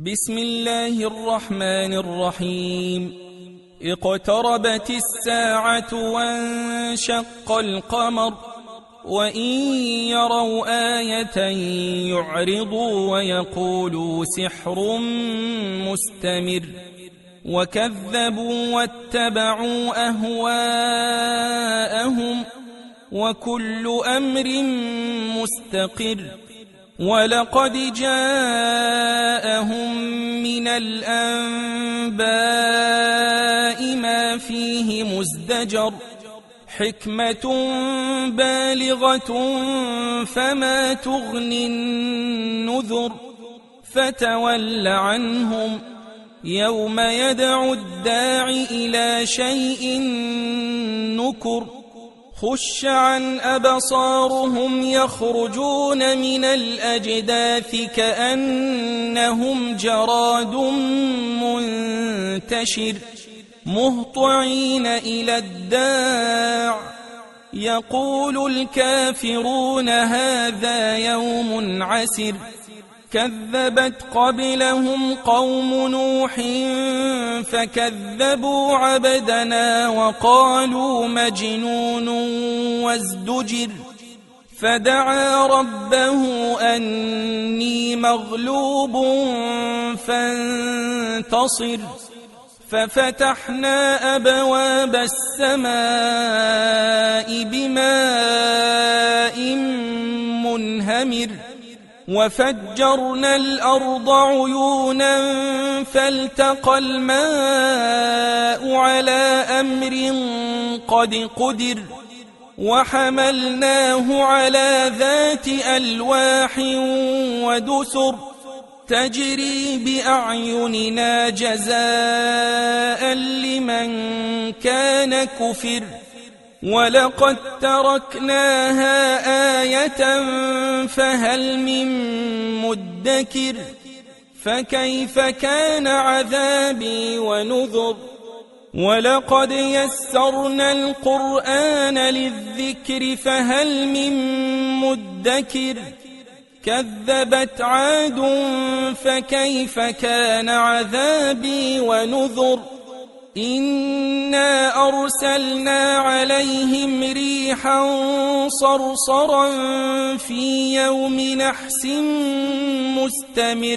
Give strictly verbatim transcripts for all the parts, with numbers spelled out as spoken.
بسم الله الرحمن الرحيم. اقتربت الساعة وانشق القمر وإن يروا آية يعرضوا ويقولوا سحر مستمر وكذبوا واتبعوا أهواءهم وكل أمر مستقر. ولقد جاءهم من الأنباء ما فيه مزدجر حكمة بالغة فما تغني النذر. فتول عنهم يوم يدعو الداع إلى شيء نكر. خش عن أبصارهم يخرجون من الأجداث كأنهم جراد منتشر مهطعين إلى الداع يقول الكافرون هذا يوم عسر. كذبت قبلهم قوم نوح فكذبوا عبدنا وقالوا مجنون وازدجر. فدعا ربه أني مغلوب فانتصر. ففتحنا أبواب السماء بماء منهمر وفجرنا الأرض عيونا فالتقى الماء على أمر قد قدر. وحملناه على ذات ألواح ودسر تجري بأعيننا جزاء لمن كان كفر. ولقد تركناها آية فهل من مدكر. فكيف كان عذابي ونذر. ولقد يسرنا القرآن للذكر فهل من مدكر. كذبت عاد فكيف كان عذابي ونذر. إنا أرسلنا عليهم ريحا صرصرا في يوم نحس مستمر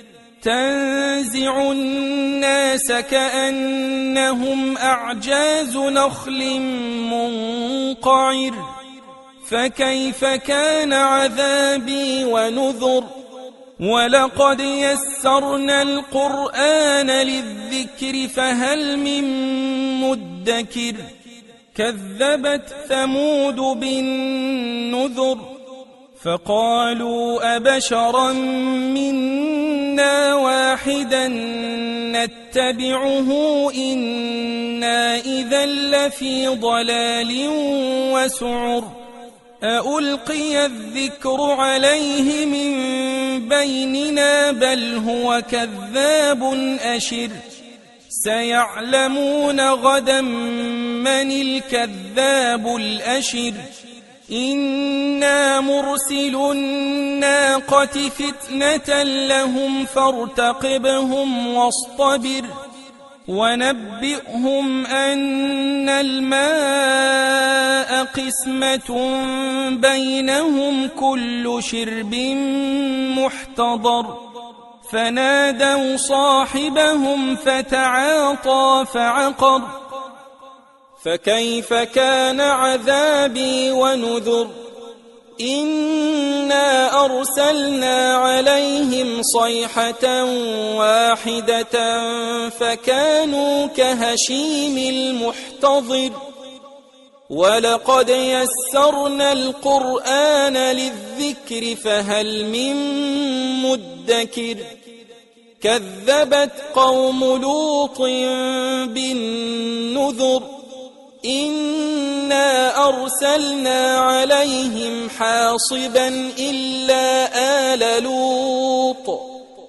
تنزع الناس كأنهم أعجاز نخل منقعر. فكيف كان عذابي ونذر. ولقد يسرنا القرآن للذكر فهل من مدكر. كذبت ثمود بالنذر فقالوا أبشرا منا واحدا نتبعه إنا إذا لفي ضلال وسعر. ألقي الذكر عليه من بيننا بل هو كذاب أشر. سيعلمون غدا من الكذاب الأشر. إنا مرسل الناقة فتنة لهم فارتقبهم واصطبر. ونبئهم أن الماء قسمة بينهم كل شرب محتضر. فنادوا صاحبهم فتعاطى فعقر. فكيف كان عذابي ونذر. إنا أرسلنا عليهم صيحة واحدة فكانوا كهشيم المحتضر. ولقد يسرنا القرآن للذكر فهل من مدكر. كذبت قوم لوط بالنذر. إنا أرسلنا عليهم حاصبا إلا آل لوط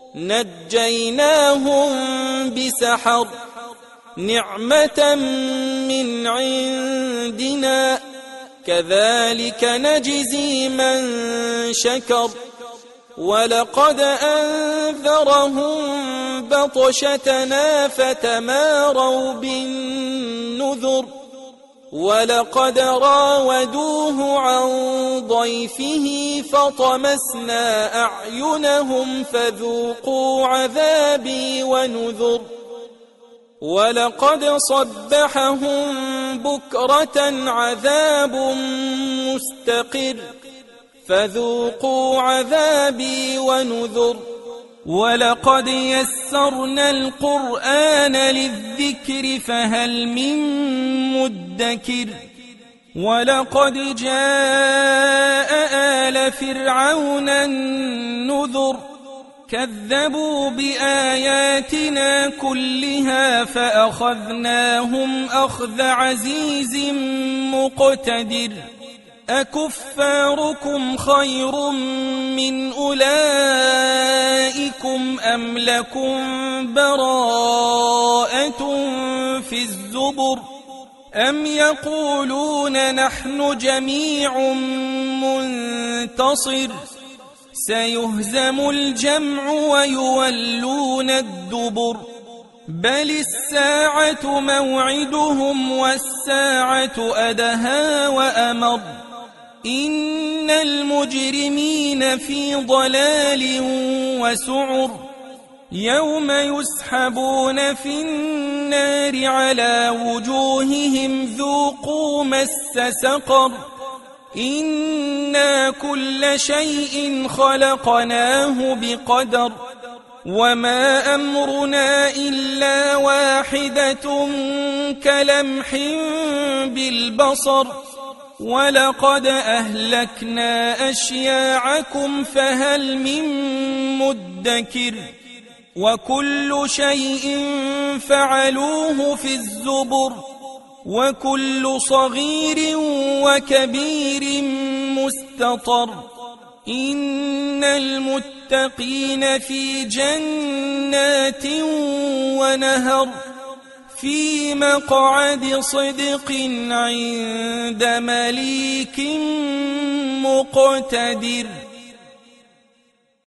نجيناهم بسحر نعمة من عندنا كذلك نجزي من شكر ولقد أنذرهم بطشتنا فتماروا بالنذر ولقد راودوه عن ضيفه فطمسنا أعينهم فذوقوا عذابي ونذر ولقد صبحهم بكرة عذاب مستقر فذوقوا عذابي ونذر ولقد يسرنا القرآن للذكر فهل من مدكر ولقد جاء آل فرعون النذر كذبوا بآياتنا كلها فأخذناهم أخذ عزيز مقتدر أكفاركم خير من أولئكم أم لكم براءة في الزبر أم يقولون نحن جميع منتصر سيهزم الجمع ويولون الدبر بل الساعة موعدهم والساعة أدهى وأمر إن المجرمين في ضلال وسعر يوم يسحبون في النار على وجوههم ذوقوا مس سقر إنا كل شيء خلقناه بقدر وما أمرنا إلا واحدة كلمح بالبصر ولقد أهلكنا أشياعكم فهل من مدكر وكل شيء فعلوه في الزبر وكل صغير وكبير مستطر إن المتقين في جنات ونهر في مقعد صدق عند مليك مقتدر.